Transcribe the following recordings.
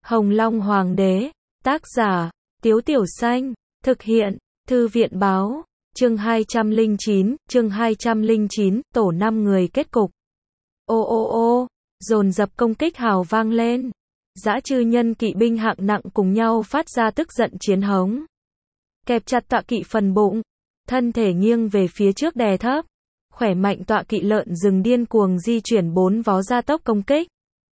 Hồng Long Hoàng đế, tác giả, Tiếu Tiểu Xanh, thực hiện, Thư viện báo, chương 209, tổ 5 người kết cục. Ô ô ô, dồn dập công kích hào vang lên. Dã chư nhân kỵ binh hạng nặng cùng nhau phát ra tức giận chiến hống. Kẹp chặt tọa kỵ phần bụng, thân thể nghiêng về phía trước đè thấp. Khỏe mạnh tọa kỵ lợn rừng điên cuồng di chuyển bốn vó gia tốc công kích.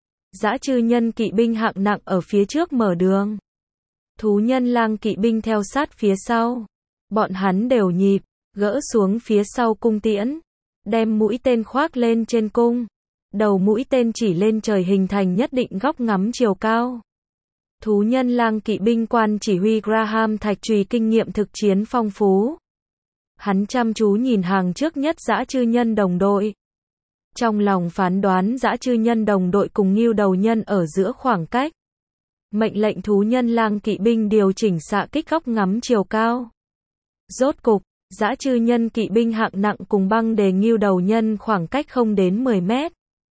Dã chư nhân kỵ binh hạng nặng ở phía trước mở đường. Thú nhân lang kỵ binh theo sát phía sau. Bọn hắn đều nhịp, gỡ xuống phía sau cung tiễn. Đem mũi tên khoác lên trên cung. Đầu mũi tên chỉ lên trời hình thành nhất định góc ngắm chiều cao. Thú nhân lang kỵ binh quan chỉ huy Graham Thạch Trùy kinh nghiệm thực chiến phong phú. Hắn chăm chú nhìn hàng trước nhất dã chư nhân đồng đội. Trong lòng phán đoán dã chư nhân đồng đội cùng Ngưu đầu nhân ở giữa khoảng cách. Mệnh lệnh thú nhân lang kỵ binh điều chỉnh xạ kích góc ngắm chiều cao. Rốt cục, dã chư nhân kỵ binh hạng nặng cùng băng đề Ngưu đầu nhân khoảng cách không đến 10 mét.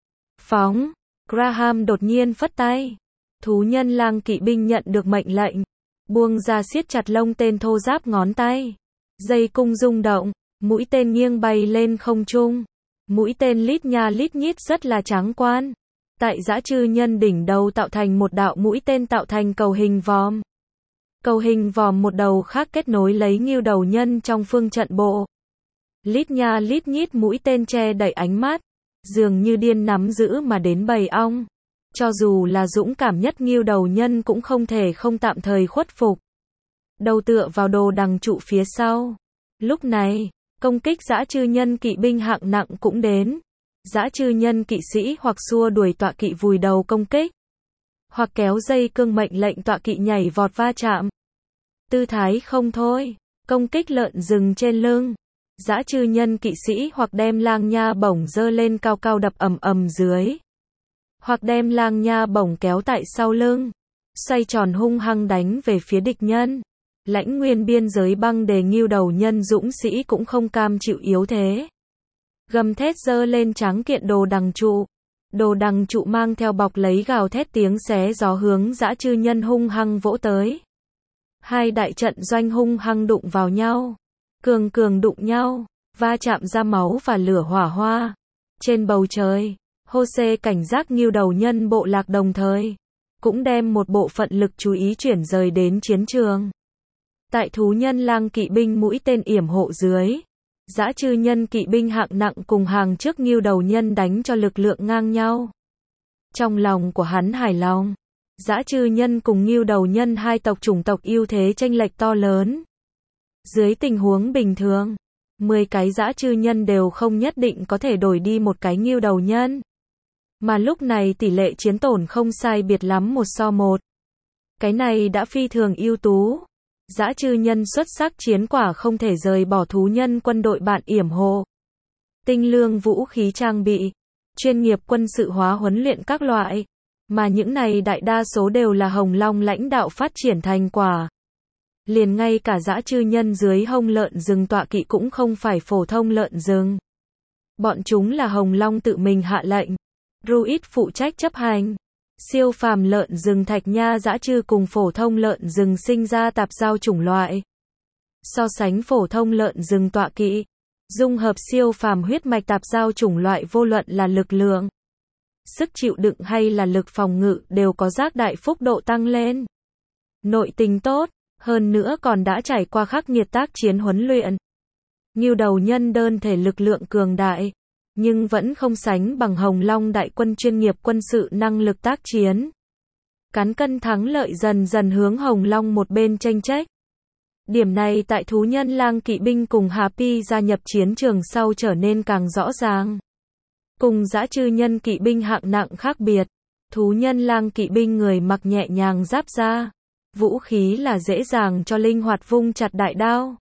Phóng, Graham đột nhiên phất tay. Thú nhân lang kỵ binh nhận được mệnh lệnh, buông ra siết chặt lông tên thô ráp ngón tay. Dây cung rung động, mũi tên nghiêng bay lên không trung. Mũi tên lít nha lít nhít rất là tráng quan. Tại dã chư nhân đỉnh đầu tạo thành một đạo mũi tên tạo thành cầu hình vòm. Cầu hình vòm một đầu khác kết nối lấy Ngưu đầu nhân trong phương trận bộ. Lít nha lít nhít mũi tên che đậy ánh mắt, dường như điên nắm giữ mà đến bầy ong. Cho dù là dũng cảm nhất Ngưu đầu nhân cũng không thể không tạm thời khuất phục. Đầu tựa vào đồ đằng trụ phía sau. Lúc này, công kích dã chư nhân kỵ binh hạng nặng cũng đến. Dã chư nhân kỵ sĩ hoặc xua đuổi tọa kỵ vùi đầu công kích, hoặc kéo dây cương mệnh lệnh tọa kỵ nhảy vọt va chạm. Tư thái không thôi, công kích lợn rừng trên lưng. Dã chư nhân kỵ sĩ hoặc đem lang nha bổng giơ lên cao cao đập ầm ầm dưới, hoặc đem lang nha bổng kéo tại sau lưng, xoay tròn hung hăng đánh về phía địch nhân. Lãnh nguyên biên giới băng đề Ngưu đầu nhân dũng sĩ cũng không cam chịu yếu thế. Gầm thét giơ lên tráng kiện đồ đằng trụ. Đồ đằng trụ mang theo bọc lấy gào thét tiếng xé gió hướng dã chư nhân hung hăng vỗ tới. Hai đại trận doanh hung hăng đụng vào nhau. Cường cường đụng nhau, va chạm ra máu và lửa hỏa hoa. Trên bầu trời, Hô-xê cảnh giác Ngưu đầu nhân bộ lạc đồng thời cũng đem một bộ phận lực chú ý chuyển rời đến chiến trường. Tại thú nhân lang kỵ binh mũi tên yểm hộ dưới, dã chư nhân kỵ binh hạng nặng cùng hàng trước Ngưu đầu nhân đánh cho lực lượng ngang nhau. Trong lòng của hắn hài lòng, dã chư nhân cùng Ngưu đầu nhân hai tộc chủng tộc ưu thế chênh lệch to lớn. Dưới tình huống bình thường, 10 cái dã chư nhân đều không nhất định có thể đổi đi một cái Ngưu đầu nhân. Mà lúc này tỷ lệ chiến tổn không sai biệt lắm 1:1. Cái này đã phi thường ưu tú. Dã chư nhân xuất sắc chiến quả không thể rời bỏ thú nhân quân đội bạn yểm hộ. Tinh lương vũ khí trang bị, chuyên nghiệp quân sự hóa huấn luyện các loại, mà những này đại đa số đều là Hồng Long lãnh đạo phát triển thành quả. Liền ngay cả dã chư nhân dưới hông lợn rừng tọa kỵ cũng không phải phổ thông lợn rừng. Bọn chúng là Hồng Long tự mình hạ lệnh, Druid phụ trách chấp hành. Siêu phàm lợn rừng thạch nha dã chư cùng phổ thông lợn rừng sinh ra tạp giao chủng loại. So sánh phổ thông lợn rừng tọa kỵ, dung hợp siêu phàm huyết mạch tạp giao chủng loại vô luận là lực lượng, sức chịu đựng hay là lực phòng ngự đều có giác đại phúc độ tăng lên. Nội tình tốt, hơn nữa còn đã trải qua khắc nghiệt tác chiến huấn luyện. Ngưu đầu nhân đơn thể lực lượng cường đại, nhưng vẫn không sánh bằng Hồng Long đại quân chuyên nghiệp quân sự năng lực tác chiến. Cán cân thắng lợi dần dần hướng Hồng Long một bên chênh chách. Điểm này tại thú nhân lang kỵ binh cùng Happy gia nhập chiến trường sau trở nên càng rõ ràng. Cùng dã chư nhân kỵ binh hạng nặng khác biệt, thú nhân lang kỵ binh người mặc nhẹ nhàng giáp da, vũ khí là dễ dàng cho linh hoạt vung chặt đại đao.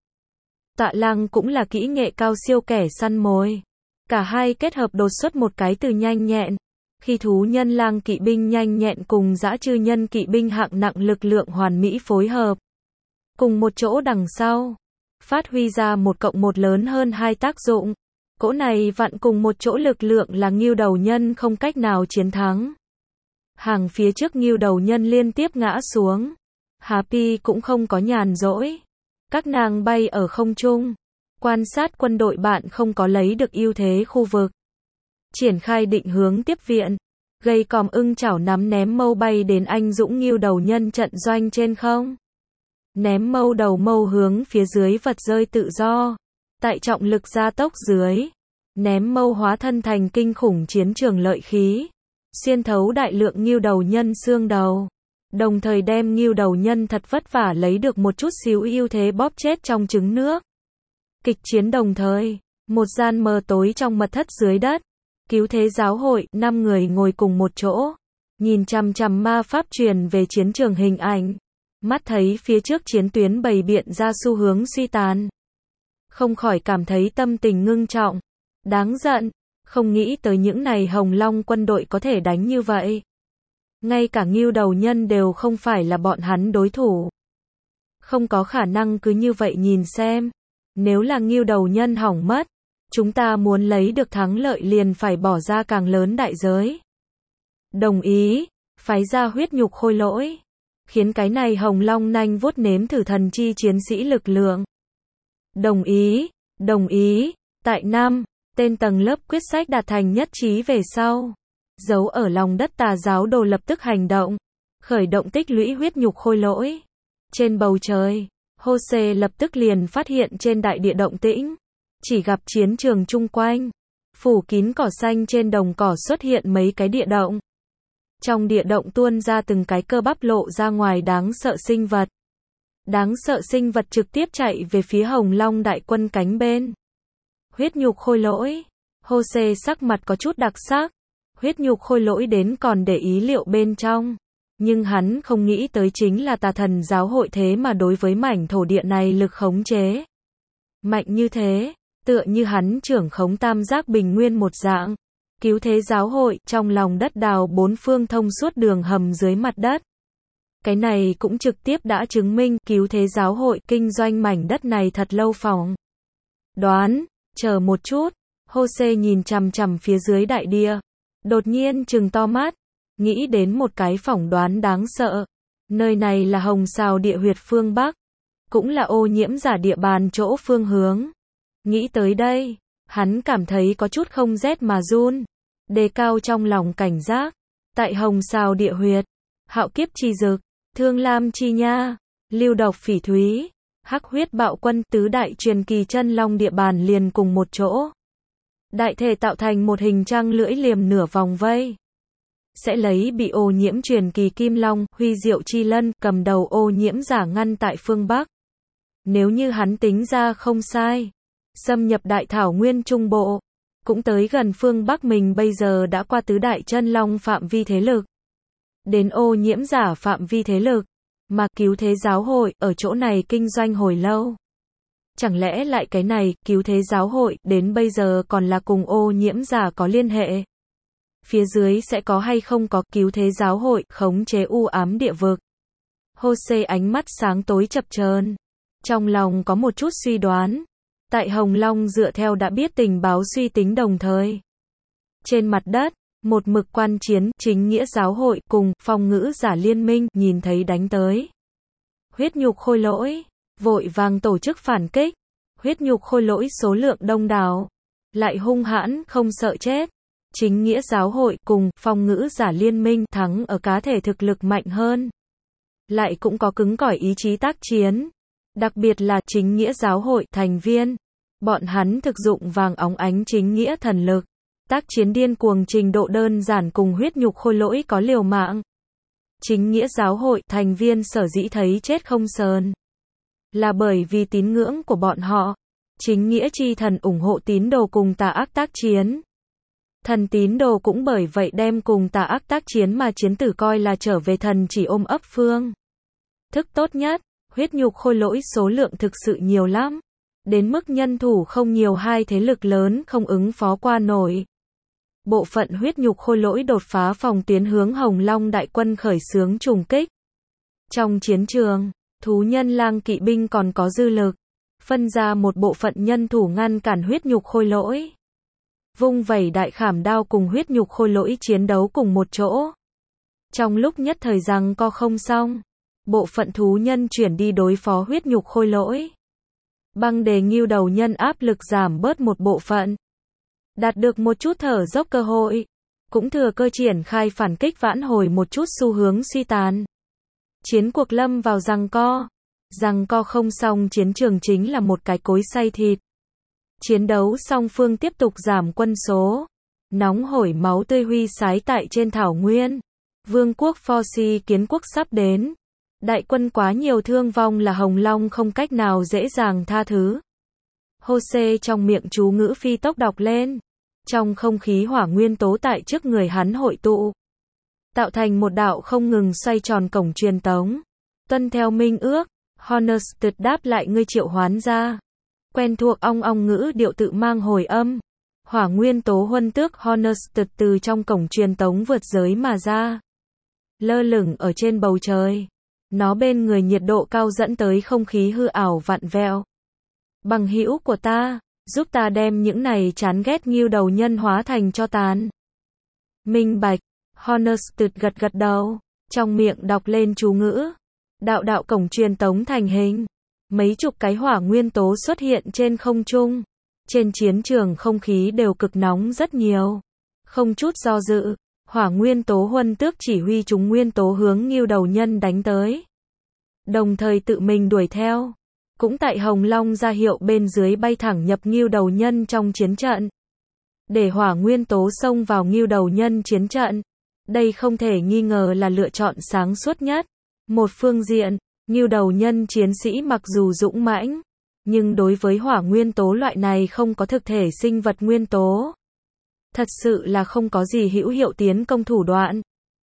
Tạ Lăng cũng là kỹ nghệ cao siêu kẻ săn mồi. Cả hai kết hợp đột xuất một cái từ nhanh nhẹn. Khi thú nhân lang kỵ binh nhanh nhẹn cùng dã chư nhân kỵ binh hạng nặng lực lượng hoàn mỹ phối hợp cùng một chỗ đằng sau, phát huy ra 1+1 lớn hơn 2 tác dụng. Cỗ này vặn cùng một chỗ lực lượng là Ngưu đầu nhân không cách nào chiến thắng. Hàng phía trước Ngưu Đầu Nhân liên tiếp ngã xuống. Happy cũng không có nhàn rỗi. Các nàng bay ở không trung, quan sát quân đội bạn không có lấy được ưu thế khu vực. Triển khai định hướng tiếp viện. Gây còm ưng chảo nắm ném mâu bay đến anh dũng Ngưu Đầu Nhân trận doanh trên không. Ném mâu đầu mâu hướng phía dưới vật rơi tự do. Tại trọng lực gia tốc dưới, ném mâu hóa thân thành kinh khủng chiến trường lợi khí, xuyên thấu đại lượng Ngưu Đầu Nhân xương đầu, đồng thời đem Ngưu Đầu Nhân thật vất vả lấy được một chút xíu ưu thế bóp chết trong trứng nước. Kịch chiến đồng thời, một gian mờ tối trong mật thất dưới đất, Cứu Thế Giáo hội, 5 người ngồi cùng một chỗ, nhìn chằm chằm ma pháp truyền về chiến trường hình ảnh, mắt thấy phía trước chiến tuyến bày biện ra xu hướng suy tàn, không khỏi cảm thấy tâm tình ngưng trọng, đáng giận, không nghĩ tới những này Hồng Long quân đội có thể đánh như vậy. Ngay cả Ngưu Đầu Nhân đều không phải là bọn hắn đối thủ. Không có khả năng cứ như vậy nhìn xem. Nếu là Ngưu Đầu Nhân hỏng mất, chúng ta muốn lấy được thắng lợi liền phải bỏ ra càng lớn đại giới. Đồng ý, phái ra huyết nhục khôi lỗi. Khiến cái này Hồng Long nanh vuốt nếm thử thần chi chiến sĩ lực lượng. Đồng ý, tại năm, tên tầng lớp quyết sách đạt thành nhất trí về sau. Giấu ở lòng đất Tà giáo đồ lập tức hành động, khởi động tích lũy huyết nhục khôi lỗi. Trên bầu trời, Jose lập tức liền phát hiện trên đại địa động tĩnh, chỉ gặp chiến trường chung quanh, phủ kín cỏ xanh trên đồng cỏ xuất hiện mấy cái địa động. Trong địa động tuôn ra từng cái cơ bắp lộ ra ngoài đáng sợ sinh vật. Đáng sợ sinh vật trực tiếp chạy về phía Hồng Long đại quân cánh bên. Huyết nhục khôi lỗi. Jose sắc mặt có chút đặc sắc. Huyết nhục khôi lỗi đến còn để ý liệu bên trong. Nhưng hắn không nghĩ tới chính là Tà Thần giáo hội thế mà đối với mảnh thổ địa này lực khống chế. Mạnh như thế, tựa như hắn trưởng khống tam giác bình nguyên một dạng. Cứu Thế giáo hội, trong lòng đất đào 4 phương thông suốt đường hầm dưới mặt đất. Cái này cũng trực tiếp đã chứng minh Cứu Thế giáo hội kinh doanh mảnh đất này thật lâu phỏng đoán. Chờ một chút, Jose nhìn chằm chằm phía dưới đại địa. Đột nhiên trừng to mắt, nghĩ đến một cái phỏng đoán đáng sợ. Nơi này là Hồng Sào địa huyệt phương Bắc, cũng là ô nhiễm giả địa bàn chỗ phương hướng. Nghĩ tới đây, hắn cảm thấy có chút không rét mà run, đề cao trong lòng cảnh giác. Tại Hồng Sào địa huyệt, Hạo Kiếp Chi Dực, Thương Lam Chi Nha, Lưu Độc Phỉ Thúy, Hắc Huyết Bạo Quân, tứ đại truyền kỳ chân long địa bàn liền cùng một chỗ. Đại thể tạo thành một hình trăng lưỡi liềm nửa vòng vây. Sẽ lấy bị ô nhiễm truyền kỳ Kim Long, Huy Diệu Chi Lân, cầm đầu ô nhiễm giả ngăn tại phương Bắc. Nếu như hắn tính ra không sai, xâm nhập đại thảo nguyên trung bộ, cũng tới gần phương Bắc mình bây giờ đã qua tứ đại chân long phạm vi thế lực. Đến ô nhiễm giả phạm vi thế lực, mà Cứu Thế giáo hội ở chỗ này kinh doanh hồi lâu. Chẳng lẽ lại cái này, Cứu Thế giáo hội, đến bây giờ còn là cùng ô nhiễm giả có liên hệ? Phía dưới sẽ có hay không có Cứu Thế giáo hội, khống chế u ám địa vực? Jose ánh mắt sáng tối chập chờn, trong lòng có một chút suy đoán. Tại Hồng Long dựa theo đã biết tình báo suy tính đồng thời. Trên mặt đất, một mực quan chiến, chính nghĩa giáo hội cùng phong ngữ giả liên minh nhìn thấy đánh tới. Huyết nhục khôi lỗi, vội vàng tổ chức phản kích. Huyết nhục khôi lỗi số lượng đông đảo, lại hung hãn không sợ chết. Chính nghĩa giáo hội cùng phong ngữ giả liên minh thắng ở cá thể thực lực mạnh hơn. Lại cũng có cứng cỏi ý chí tác chiến. Đặc biệt là chính nghĩa giáo hội thành viên. Bọn hắn thực dụng vàng óng ánh chính nghĩa thần lực. Tác chiến điên cuồng trình độ đơn giản cùng huyết nhục khôi lỗi có liều mạng. Chính nghĩa giáo hội thành viên sở dĩ thấy chết không sờn. Là bởi vì tín ngưỡng của bọn họ. Chính nghĩa chi thần ủng hộ tín đồ cùng tà ác tác chiến. Thần tín đồ cũng bởi vậy đem cùng tà ác tác chiến mà chiến tử coi là trở về thần chỉ ôm ấp phương. Thức tốt nhất, huyết nhục khôi lỗi số lượng thực sự nhiều lắm. Đến mức nhân thủ không nhiều, hai thế lực lớn không ứng phó qua nổi. Bộ phận huyết nhục khôi lỗi đột phá phòng tuyến hướng Hồng Long đại quân khởi xướng trùng kích. Trong chiến trường, thú nhân lang kỵ binh còn có dư lực, phân ra một bộ phận nhân thủ ngăn cản huyết nhục khôi lỗi. Vung vẩy đại khảm đao cùng huyết nhục khôi lỗi chiến đấu cùng một chỗ. Trong lúc nhất thời giằng co không xong, bộ phận thú nhân chuyển đi đối phó huyết nhục khôi lỗi. Băng đề ngưu đầu nhân áp lực giảm bớt một bộ phận. Đạt được một chút thở dốc cơ hội, cũng thừa cơ triển khai phản kích vãn hồi một chút xu hướng suy tàn. Chiến cuộc lâm vào giằng co không xong, chiến trường chính là một cái cối xay thịt. Chiến đấu song phương tiếp tục giảm quân số, nóng hổi máu tươi huy sái tại trên thảo nguyên. Vương quốc Forsi kiến quốc sắp đến. Đại quân quá nhiều thương vong là Hồng Long không cách nào dễ dàng tha thứ. Jose trong miệng chú ngữ phi tốc đọc lên. Trong không khí hỏa nguyên tố tại trước người hắn hội tụ, tạo thành một đạo không ngừng xoay tròn cổng truyền tống. Tuân theo minh ước, Honested đáp lại ngươi triệu hoán ra. Quen thuộc ong ong ngữ điệu tự mang hồi âm. Hỏa nguyên tố huân tước Honested từ trong cổng truyền tống vượt giới mà ra. Lơ lửng ở trên bầu trời. Nó bên người nhiệt độ cao dẫn tới không khí hư ảo vặn vẹo. Bằng hữu của ta, giúp ta đem những này chán ghét ngưu đầu nhân hóa thành tro tàn. Minh bạch, Honested gật gật đầu, trong miệng đọc lên chú ngữ. Đạo cổng truyền tống thành hình. Mấy chục cái hỏa nguyên tố xuất hiện trên không trung. Trên chiến trường không khí đều cực nóng rất nhiều. Không chút do dự, hỏa nguyên tố huân tước chỉ huy chúng nguyên tố hướng ngưu đầu nhân đánh tới. Đồng thời tự mình đuổi theo. Cũng tại Hồng Long ra hiệu bên dưới bay thẳng nhập ngưu đầu nhân trong chiến trận. Để hỏa nguyên tố xông vào ngưu đầu nhân chiến trận. Đây không thể nghi ngờ là lựa chọn sáng suốt nhất. Một phương diện, ngưu đầu nhân chiến sĩ mặc dù dũng mãnh, nhưng đối với hỏa nguyên tố loại này không có thực thể sinh vật nguyên tố, thật sự là không có gì hữu hiệu tiến công thủ đoạn.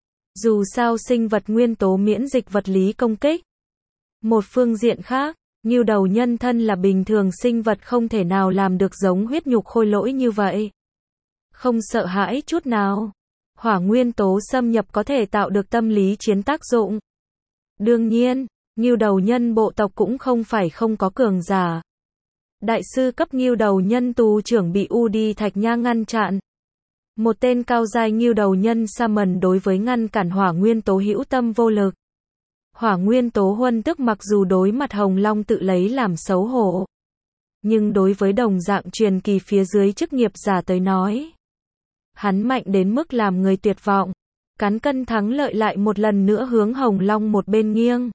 Dù sao sinh vật nguyên tố miễn dịch vật lý công kích. Một phương diện khác, ngưu đầu nhân thân là bình thường sinh vật không thể nào làm được giống huyết nhục khôi lỗi như vậy. Không sợ hãi chút nào. Hỏa nguyên tố xâm nhập có thể tạo được tâm lý chiến tác dụng. Đương nhiên, ngưu đầu nhân bộ tộc cũng không phải không có cường giả. Đại sư cấp ngưu đầu nhân tù trưởng bị Udi Thạch Nha ngăn chặn. Một tên cao giai ngưu đầu nhân Summon đối với ngăn cản hỏa nguyên tố hữu tâm vô lực. Hỏa nguyên tố huân tước mặc dù đối mặt Hồng Long tự lấy làm xấu hổ, nhưng đối với đồng dạng truyền kỳ phía dưới chức nghiệp giả tới nói, hắn mạnh đến mức làm người tuyệt vọng. Cán cân thắng lợi lại một lần nữa hướng Hồng Long một bên nghiêng.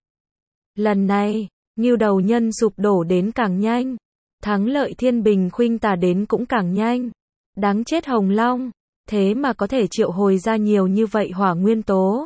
Lần này, ngưu đầu nhân sụp đổ đến càng nhanh. Thắng lợi thiên bình khuynh tả đến cũng càng nhanh. Đáng chết Hồng Long, thế mà có thể triệu hồi ra nhiều như vậy hỏa nguyên tố.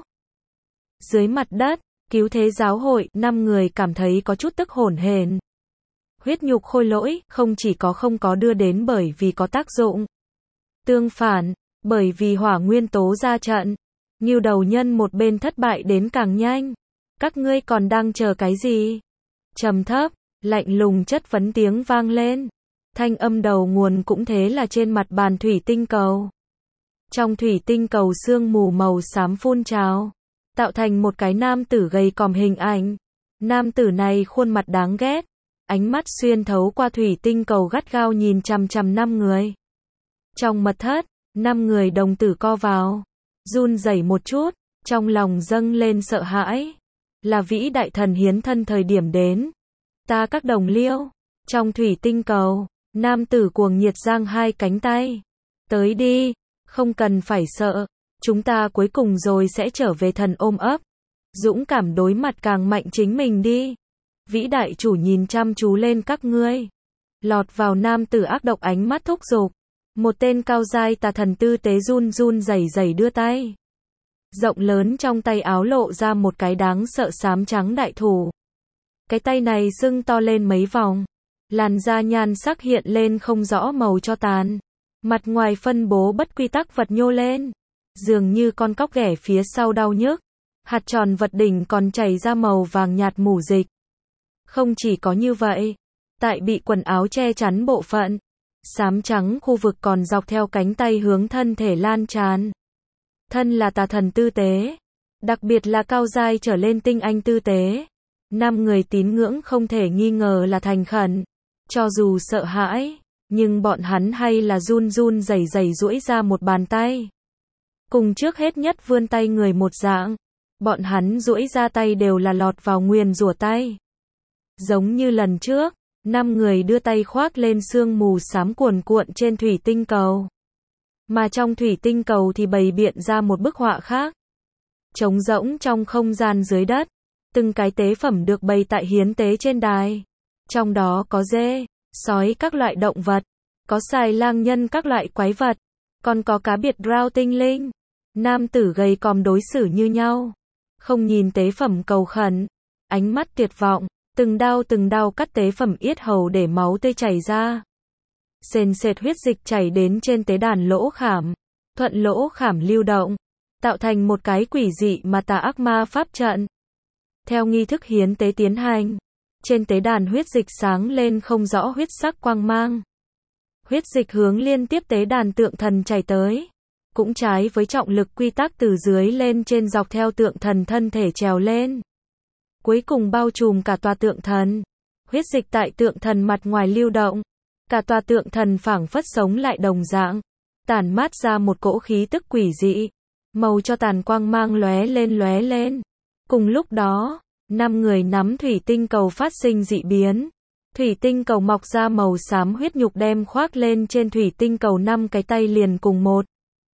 Dưới mặt đất, cứu thế giáo hội, 5 người cảm thấy có chút tức hổn hển. Huyết nhục khôi lỗi, không chỉ có không có đưa đến bởi vì có tác dụng. Tương phản, bởi vì hỏa nguyên tố ra trận, ngưu đầu nhân một bên thất bại đến càng nhanh. Các ngươi còn đang chờ cái gì? Trầm thấp, lạnh lùng chất vấn tiếng vang lên. Thanh âm đầu nguồn cũng thế là trên mặt bàn thủy tinh cầu. Trong thủy tinh cầu sương mù màu xám phun trào, tạo thành một cái nam tử gầy còm hình ảnh. Nam tử này khuôn mặt đáng ghét, ánh mắt xuyên thấu qua thủy tinh cầu gắt gao nhìn chằm chằm 5 người. Trong mật thất, 5 người đồng tử co vào, run rẩy một chút, trong lòng dâng lên sợ hãi. Là vĩ đại thần hiến thân thời điểm đến. Ta các đồng liêu. Trong thủy tinh cầu, nam tử cuồng nhiệt giang hai cánh tay. Tới đi, không cần phải sợ. Chúng ta cuối cùng rồi sẽ trở về thần ôm ấp. Dũng cảm đối mặt càng mạnh chính mình đi. Vĩ đại chủ nhìn chăm chú lên các ngươi. Lọt vào nam tử ác độc ánh mắt thúc giục. Một tên cao giai tà thần tư tế run run rẩy rẩy đưa tay. Rộng lớn trong tay áo lộ ra một cái đáng sợ xám trắng đại thủ. Cái tay này sưng to lên mấy vòng. Làn da nhan sắc hiện lên không rõ màu cho tàn. Mặt ngoài phân bố bất quy tắc vật nhô lên. Dường như con cóc ghẻ phía sau đau nhức. Hạt tròn vật đỉnh còn chảy ra màu vàng nhạt mủ dịch. Không chỉ có như vậy. Tại bị quần áo che chắn bộ phận. Xám trắng khu vực còn dọc theo cánh tay hướng thân thể lan tràn. Thân là tà thần tư tế. Đặc biệt là cao giai trở lên tinh anh tư tế. 5 người tín ngưỡng không thể nghi ngờ là thành khẩn. Cho dù sợ hãi, nhưng bọn hắn hay là run run rẩy rẩy duỗi ra một bàn tay. Cùng trước hết nhất vươn tay người một dạng. Bọn hắn duỗi ra tay đều là lọt vào nguyền rủa tay. Giống như lần trước, 5 người đưa tay khoác lên sương mù xám cuồn cuộn trên thủy tinh cầu. Mà trong thủy tinh cầu thì bày biện ra một bức họa khác. Trống rỗng trong không gian dưới đất. Từng cái tế phẩm được bày tại hiến tế trên đài. Trong đó có dê, sói các loại động vật. Có xài lang nhân các loại quái vật. Còn có cá biệt rao tinh linh. Nam tử gầy còm đối xử như nhau. Không nhìn tế phẩm cầu khẩn. Ánh mắt tuyệt vọng. Từng đao cắt tế phẩm yết hầu để máu tươi chảy ra. Sền sệt huyết dịch chảy đến trên tế đàn lỗ khảm. Thuận lỗ khảm lưu động. Tạo thành một cái quỷ dị mà tà ác ma pháp trận. Theo nghi thức hiến tế tiến hành. Trên tế đàn huyết dịch sáng lên không rõ huyết sắc quang mang. Huyết dịch hướng liên tiếp tế đàn tượng thần chảy tới. Cũng trái với trọng lực quy tắc từ dưới lên trên dọc theo tượng thần thân thể trèo lên. Cuối cùng bao trùm cả tòa tượng thần. Huyết dịch tại tượng thần mặt ngoài lưu động. Cả tòa tượng thần phảng phất sống lại đồng dạng. Tản mát ra một cỗ khí tức quỷ dị. Màu cho tàn quang mang lóe lên. Cùng lúc đó, 5 người nắm thủy tinh cầu phát sinh dị biến. Thủy tinh cầu mọc ra màu xám huyết nhục đem khoác lên trên thủy tinh cầu 5 cái tay liền cùng một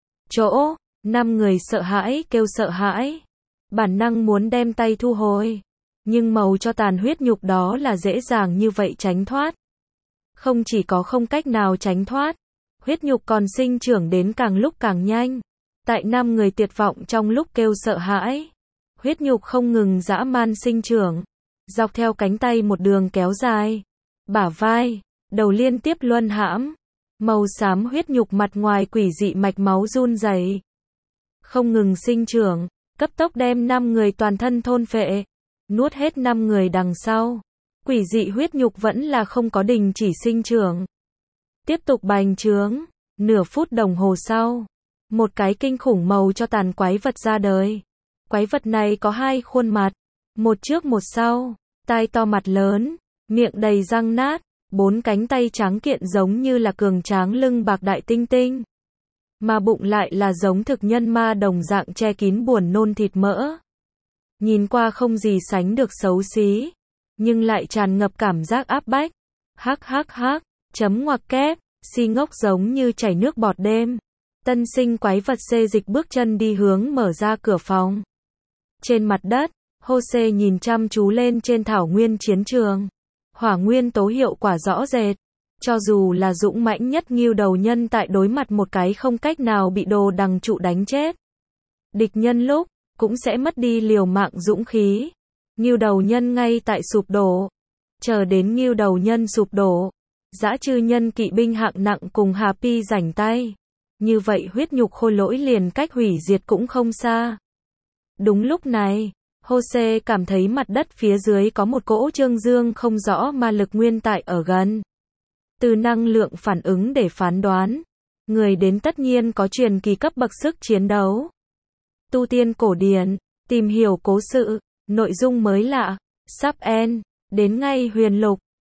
chỗ. 5 người sợ hãi kêu sợ hãi. Bản năng muốn đem tay thu hồi. Nhưng màu cho tàn huyết nhục đó là dễ dàng như vậy tránh thoát. Không chỉ có không cách nào tránh thoát. Huyết nhục còn sinh trưởng đến càng lúc càng nhanh. Tại 5 người tuyệt vọng trong lúc kêu sợ hãi. Huyết nhục không ngừng dã man sinh trưởng. Dọc theo cánh tay một đường kéo dài. Bả vai, đầu liên tiếp luân hãm. Màu xám huyết nhục mặt ngoài quỷ dị mạch máu run rẩy. Không ngừng sinh trưởng, cấp tốc đem 5 người toàn thân thôn phệ. Nuốt hết 5 người đằng sau. Quỷ dị huyết nhục vẫn là không có đình chỉ sinh trưởng. Tiếp tục bành trướng. Nửa phút đồng hồ sau. Một cái kinh khủng màu cho tàn quái vật ra đời. Quái vật này có 2 khuôn mặt. Một trước một sau. Tai to mặt lớn. Miệng đầy răng nát. 4 cánh tay trắng kiện giống như là cường tráng lưng bạc đại tinh tinh. Mà bụng lại là giống thực nhân ma đồng dạng che kín buồn nôn thịt mỡ. Nhìn qua không gì sánh được xấu xí. Nhưng lại tràn ngập cảm giác áp bách. Hắc. Chấm ngoặc kép. Si ngốc giống như chảy nước bọt đêm. Tân sinh quái vật xê dịch bước chân đi hướng mở ra cửa phòng. Trên mặt đất, Jose nhìn chăm chú lên trên thảo nguyên chiến trường. Hỏa nguyên tố hiệu quả rõ rệt. Cho dù là dũng mãnh nhất Ngưu đầu nhân tại đối mặt một cái không cách nào bị đồ đằng trụ đánh chết. Địch nhân lúc, cũng sẽ mất đi liều mạng dũng khí. Ngưu đầu nhân ngay tại sụp đổ. Chờ đến Ngưu đầu nhân sụp đổ. Dã chư nhân kỵ binh hạng nặng cùng Happy rảnh tay. Như vậy huyết nhục khôi lỗi liền cách hủy diệt cũng không xa. Đúng lúc này, Jose cảm thấy mặt đất phía dưới có một cỗ trương dương không rõ ma lực nguyên tại ở gần. Từ năng lượng phản ứng để phán đoán, người đến tất nhiên có truyền kỳ cấp bậc sức chiến đấu. Tu tiên cổ điển, tìm hiểu cố sự, nội dung mới lạ, sắp end, đến ngay huyền lục.